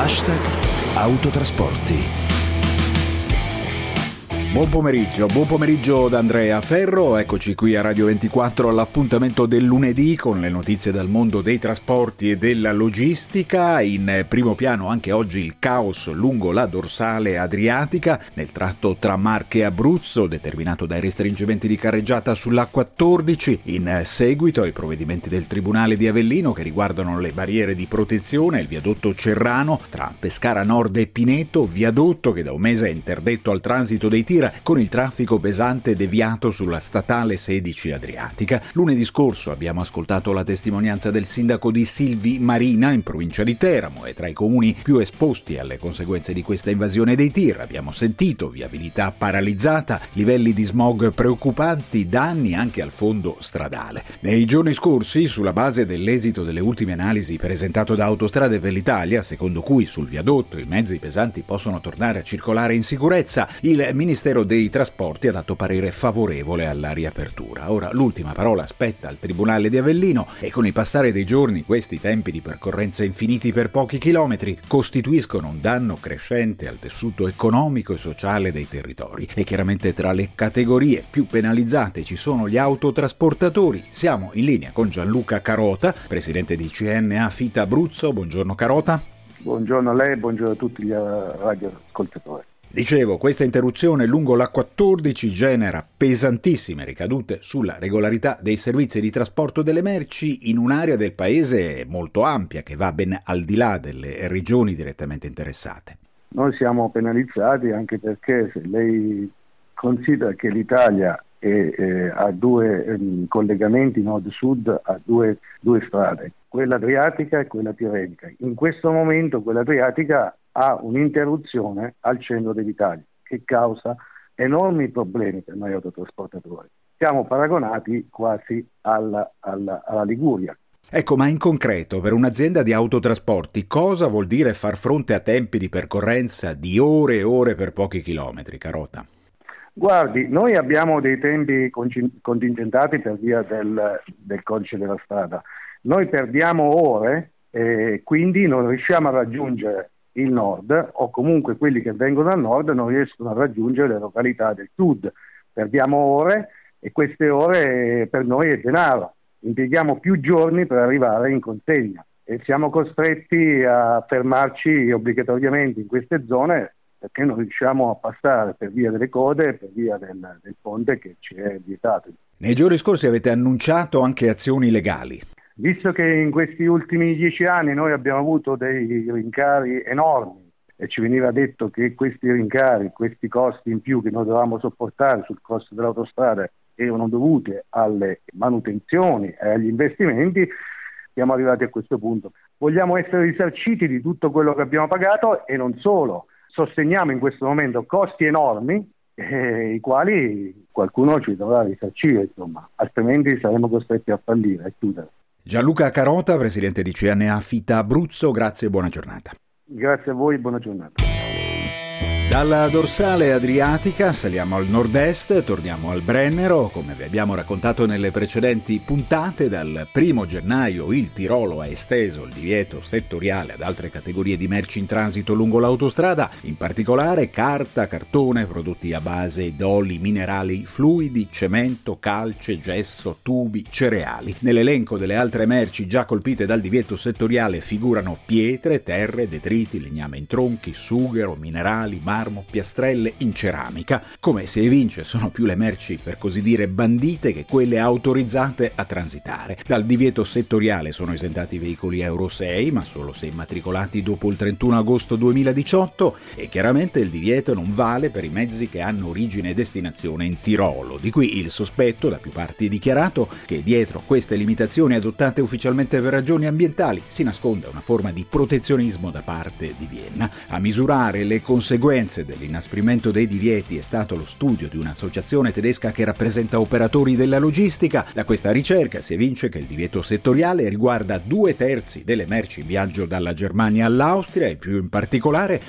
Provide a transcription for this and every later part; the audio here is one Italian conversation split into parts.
#autotrasporti. Buon pomeriggio da Andrea Ferro, eccoci qui a Radio 24 all'appuntamento del lunedì con le notizie dal mondo dei trasporti e della logistica. In primo piano anche oggi il caos lungo la dorsale adriatica nel tratto tra Marche e Abruzzo, determinato dai restringimenti di carreggiata sulla A14, in seguito ai provvedimenti del Tribunale di Avellino che riguardano le barriere di protezione, il viadotto Cerrano tra Pescara Nord e Pineto, viadotto che da un mese è interdetto al transito dei tir con il traffico pesante deviato sulla statale 16 Adriatica. Lunedì scorso abbiamo ascoltato la testimonianza del sindaco di Silvi Marina in provincia di Teramo e tra i comuni più esposti alle conseguenze di questa invasione dei tir. Abbiamo sentito viabilità paralizzata, livelli di smog preoccupanti, danni anche al fondo stradale. Nei giorni scorsi, sulla base dell'esito delle ultime analisi presentato da Autostrade per l'Italia, secondo cui sul viadotto i mezzi pesanti possono tornare a circolare in sicurezza, il Ministero dei Trasporti ha dato parere favorevole alla riapertura. Ora l'ultima parola spetta al Tribunale di Avellino e con il passare dei giorni questi tempi di percorrenza infiniti per pochi chilometri costituiscono un danno crescente al tessuto economico e sociale dei territori. E chiaramente tra le categorie più penalizzate ci sono gli autotrasportatori. Siamo in linea con Gianluca Carota, presidente di CNA Fita Abruzzo. Buongiorno Carota. Buongiorno a lei, buongiorno a tutti gli radioascoltatori. Dicevo, questa interruzione lungo l'A14 genera pesantissime ricadute sulla regolarità dei servizi di trasporto delle merci in un'area del paese molto ampia che va ben al di là delle regioni direttamente interessate. Noi siamo penalizzati anche perché se lei considera che l'Italia ha due collegamenti nord-sud, ha due strade, quella adriatica e quella tirrenica. In questo momento quella adriatica ha un'interruzione al centro dell'Italia che causa enormi problemi per noi autotrasportatori. Siamo paragonati quasi alla Liguria. Ecco, ma in concreto per un'azienda di autotrasporti cosa vuol dire far fronte a tempi di percorrenza di ore e ore per pochi chilometri, Carota? Guardi, noi abbiamo dei tempi contingentati per via del codice della strada. Noi perdiamo ore e quindi non riusciamo a raggiungere il nord, o comunque quelli che vengono dal nord non riescono a raggiungere le località del sud. Perdiamo ore e queste ore per noi è denaro. Impieghiamo più giorni per arrivare in consegna e siamo costretti a fermarci obbligatoriamente in queste zone perché non riusciamo a passare per via delle code, per via del ponte che ci è vietato. Nei giorni scorsi avete annunciato anche azioni legali. Visto che in questi ultimi 10 anni noi abbiamo avuto dei rincari enormi e ci veniva detto che questi rincari, questi costi in più che noi dovevamo sopportare sul costo dell'autostrada erano dovuti alle manutenzioni e agli investimenti, siamo arrivati a questo punto. Vogliamo essere risarciti di tutto quello che abbiamo pagato e non solo. Sosteniamo in questo momento costi enormi i quali qualcuno ci dovrà risarcire, insomma, altrimenti saremo costretti a fallire e chiudere. Gianluca Carota, presidente di CNA Fita Abruzzo, grazie e buona giornata. Grazie a voi, buona giornata. Dalla dorsale adriatica saliamo al nord-est, torniamo al Brennero. Come vi abbiamo raccontato nelle precedenti puntate, dal 1 gennaio il Tirolo ha esteso il divieto settoriale ad altre categorie di merci in transito lungo l'autostrada, in particolare carta, cartone, prodotti a base d'oli minerali fluidi, cemento, calce, gesso, tubi, cereali. Nell'elenco delle altre merci già colpite dal divieto settoriale figurano pietre, terre, detriti, legname in tronchi, sughero, minerali, marmo, piastrelle in ceramica. Come si evince, sono più le merci per così dire bandite che quelle autorizzate a transitare. Dal divieto settoriale sono esentati i veicoli Euro 6, ma solo se immatricolati dopo il 31 agosto 2018, e chiaramente il divieto non vale per i mezzi che hanno origine e destinazione in Tirolo. Di qui il sospetto, da più parti dichiarato, che dietro queste limitazioni adottate ufficialmente per ragioni ambientali si nasconda una forma di protezionismo da parte di Vienna. A misurare le conseguenze conseguenze dell'inasprimento dei divieti è stato lo studio di un'associazione tedesca che rappresenta operatori della logistica. Da questa ricerca si evince che il divieto settoriale riguarda 2/3 delle merci in viaggio dalla Germania all'Austria e più in particolare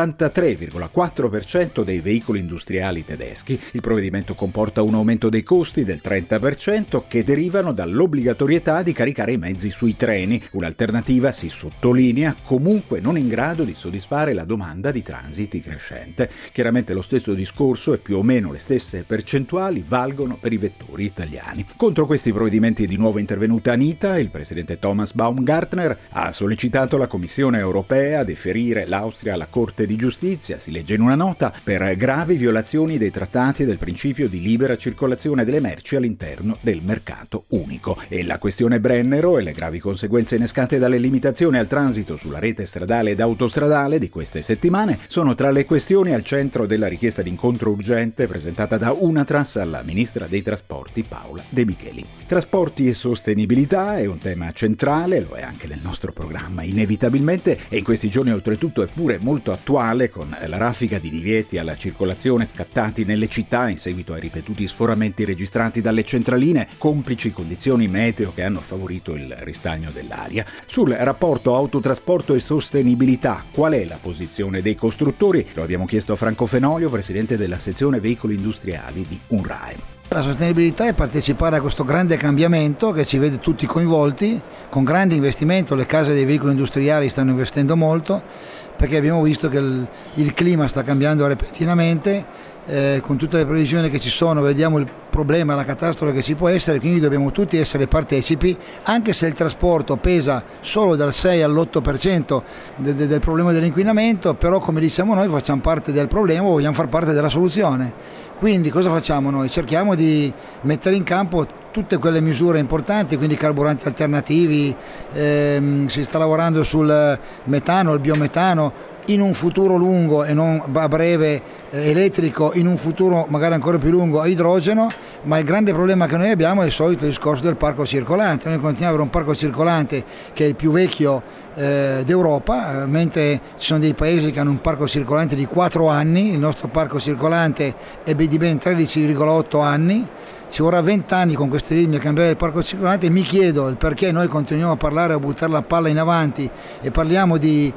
l'83,4% dei veicoli industriali tedeschi. Il provvedimento comporta un aumento dei costi del 30% che derivano dall'obbligatorietà di caricare i mezzi sui treni, un'alternativa, si sottolinea, comunque non in grado di soddisfare la domanda di transiti crescente. Chiaramente lo stesso discorso e più o meno le stesse percentuali valgono per i vettori italiani. Contro questi provvedimenti è di nuovo intervenuta Anita. Il presidente Thomas Baumgartner ha sollecitato la Commissione europea a deferire l'Austria alla Corte di Giustizia, si legge in una nota, per gravi violazioni dei trattati e del principio di libera circolazione delle merci all'interno del mercato unico. E la questione Brennero e le gravi conseguenze innescate dalle limitazioni al transito sulla rete stradale ed autostradale di queste settimane sono tra le questioni al centro della richiesta d'incontro urgente presentata da Unatras alla ministra dei Trasporti Paola De Micheli. Trasporti e sostenibilità è un tema centrale, lo è anche nel nostro programma inevitabilmente, e in questi giorni oltretutto è pure molto attuale con la raffica di divieti alla circolazione scattati nelle città in seguito ai ripetuti sforamenti registrati dalle centraline, complici condizioni meteo che hanno favorito il ristagno dell'aria. Sul rapporto autotrasporto e sostenibilità, qual è la posizione dei costruttori? Lo abbiamo chiesto a Franco Fenolio, presidente della sezione veicoli industriali di UNRAE. La sostenibilità è partecipare a questo grande cambiamento che ci vede tutti coinvolti, con grande investimento. Le case dei veicoli industriali stanno investendo molto perché abbiamo visto che il clima sta cambiando repentinamente. Con tutte le previsioni che ci sono vediamo il problema, la catastrofe che ci può essere, quindi dobbiamo tutti essere partecipi, anche se il trasporto pesa solo dal 6 all'8% del problema dell'inquinamento, però come diciamo noi facciamo parte del problema, vogliamo far parte della soluzione. Quindi cosa facciamo noi? Cerchiamo di mettere in campo tutte quelle misure importanti, quindi carburanti alternativi, si sta lavorando sul metano, il biometano, in un futuro lungo e non a breve elettrico, in un futuro magari ancora più lungo a idrogeno, ma il grande problema che noi abbiamo è il solito discorso del parco circolante. Noi continuiamo ad avere un parco circolante che è il più vecchio d'Europa, mentre ci sono dei paesi che hanno un parco circolante di 4 anni, il nostro parco circolante è di ben 13,8 anni. Ci vorrà 20 anni con questi ritmi a cambiare il parco circolante e mi chiedo il perché noi continuiamo a parlare, a buttare la palla in avanti e parliamo di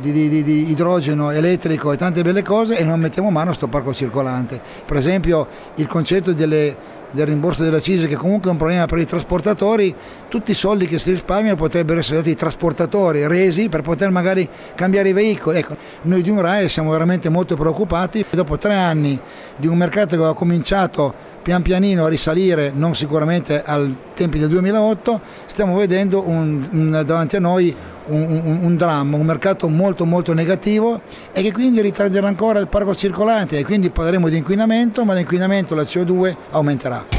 idrogeno elettrico e tante belle cose e non mettiamo mano a questo parco circolante. Per esempio il concetto del rimborso delle accise, che comunque è un problema per i trasportatori, tutti i soldi che si risparmiano potrebbero essere dati ai trasportatori resi per poter magari cambiare i veicoli. Ecco, noi di UNRAE siamo veramente molto preoccupati. Dopo 3 anni di un mercato che aveva cominciato pian pianino a risalire, non sicuramente ai tempi del 2008, stiamo vedendo davanti a noi un dramma, un mercato molto molto negativo e che quindi ritarderà ancora il parco circolante e quindi parleremo di inquinamento, ma l'inquinamento, la CO2 aumenterà.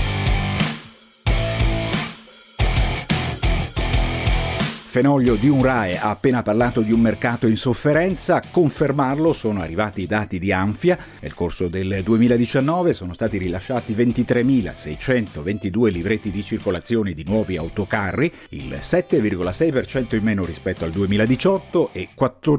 Fenolio di UNRAE ha appena parlato di un mercato in sofferenza. A confermarlo sono arrivati i dati di Anfia. Nel corso del 2019 sono stati rilasciati 23.622 libretti di circolazione di nuovi autocarri, il 7,6% in meno rispetto al 2018, e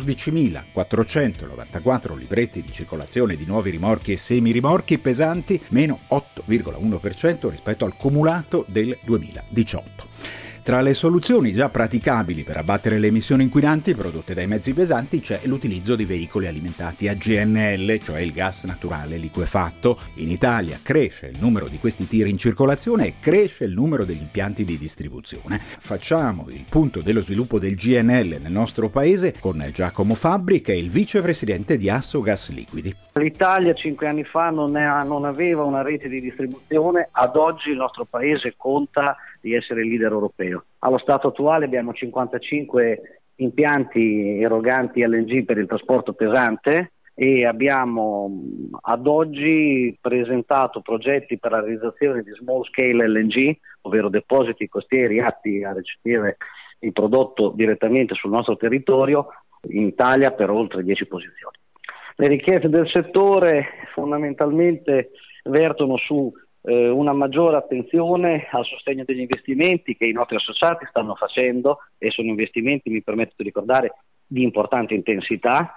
14.494 libretti di circolazione di nuovi rimorchi e semirimorchi pesanti, meno 8,1% rispetto al cumulato del 2018. Tra le soluzioni già praticabili per abbattere le emissioni inquinanti prodotte dai mezzi pesanti c'è l'utilizzo di veicoli alimentati a GNL, cioè il gas naturale liquefatto. In Italia cresce il numero di questi tir in circolazione e cresce il numero degli impianti di distribuzione. Facciamo il punto dello sviluppo del GNL nel nostro paese con Giacomo Fabbri, che è il vicepresidente di Assogas Liquidi. L'Italia 5 anni fa non aveva una rete di distribuzione, ad oggi il nostro paese conta di essere il leader europeo. Allo stato attuale abbiamo 55 impianti eroganti LNG per il trasporto pesante e abbiamo ad oggi presentato progetti per la realizzazione di small scale LNG, ovvero depositi costieri atti a recepire il prodotto direttamente sul nostro territorio, in Italia per oltre 10 posizioni. Le richieste del settore fondamentalmente vertono su una maggiore attenzione al sostegno degli investimenti che i nostri associati stanno facendo, e sono investimenti, mi permetto di ricordare, di importante intensità,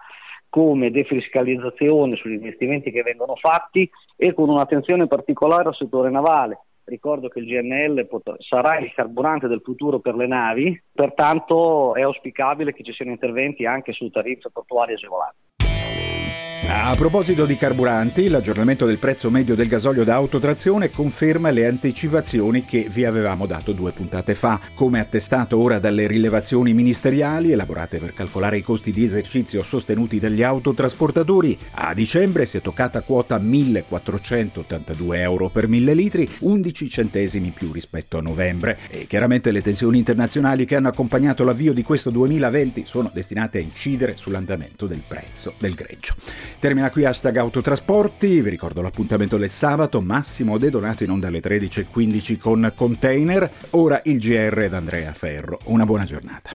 come defiscalizzazione sugli investimenti che vengono fatti e con un'attenzione particolare al settore navale. Ricordo che il GNL sarà il carburante del futuro per le navi, pertanto è auspicabile che ci siano interventi anche su tariffe portuali agevolate. A proposito di carburanti, l'aggiornamento del prezzo medio del gasolio da autotrazione conferma le anticipazioni che vi avevamo dato 2 puntate fa. Come attestato ora dalle rilevazioni ministeriali elaborate per calcolare i costi di esercizio sostenuti dagli autotrasportatori, a dicembre si è toccata quota 1.482 euro per 1.000 litri, 11 centesimi in più rispetto a novembre. E chiaramente le tensioni internazionali che hanno accompagnato l'avvio di questo 2020 sono destinate a incidere sull'andamento del prezzo del greggio. Termina qui #autotrasporti, vi ricordo l'appuntamento del sabato, Massimo De Donato in onda alle 13:15 con Container, ora il GR d'Andrea Ferro. Una buona giornata.